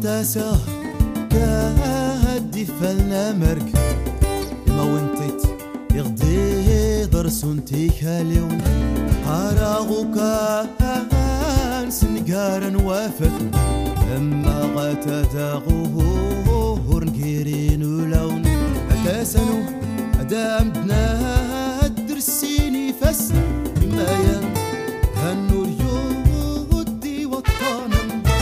تاسا كهدي فلنا مرك ما وانتت يغدي درسونتي كاليون قراغو كان سنقارن وافت لما غاتا غور نكيرين ولون أتاسنو أدامدنا درسيني فس ما ين هالنور يودي وطانا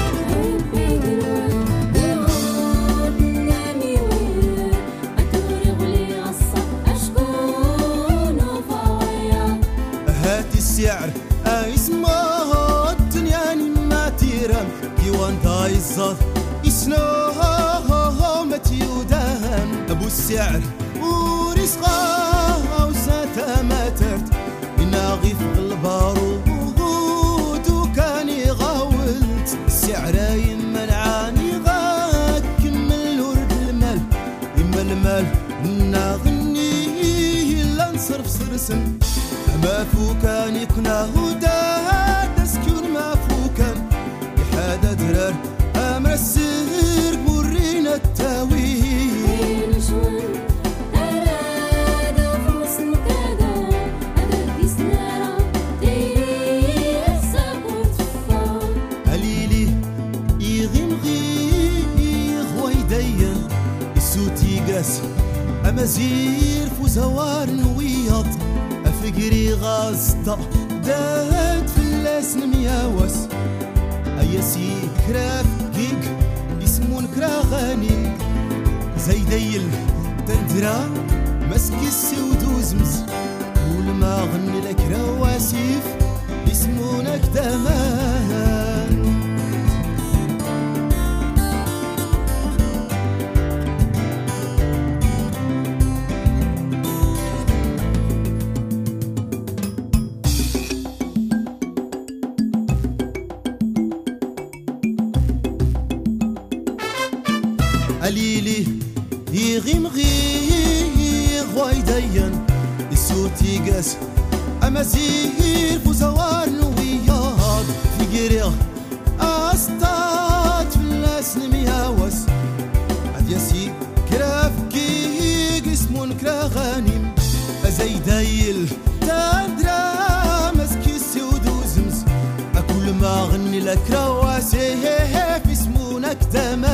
هاتي السعر اسمه الدنياني ما تيرم كيوان دايزات يسنوه متيودان ابو السعر ورزقه وساتا ما ترت يناغي في البارود وكاني غاولت السعر يمنعاني غاك كمل ورد المال يما المال ناغني لا نصرف صرسن ما فوكان يقناه داد اسكن ما فوكان يحادى درار امر السير مرينا التاويل شون أراد فوس مكادا أدرك سنارا ديري الساقوت فان قليلي يغيم غيغ ويدين السوتي قاس امازير فوزوار نويض افقري غازطة داد في اللسن مياوس ايسي كراف جيك يسمون كراغاني زي ديل تندرا مسكي السود وزمز كل ما غني لك رواسيف يسمونك دمان قليلي يغيم غيغ ويدين السوتي قاس امازير فوزوار نوياض في قريغ استات في اللسن مياوس عد يسي كراف كيق اسمون كراغانيم ازي دايل تندرا مسكي السود وزمز اكل ما غني لك رواسي اسمونك دمان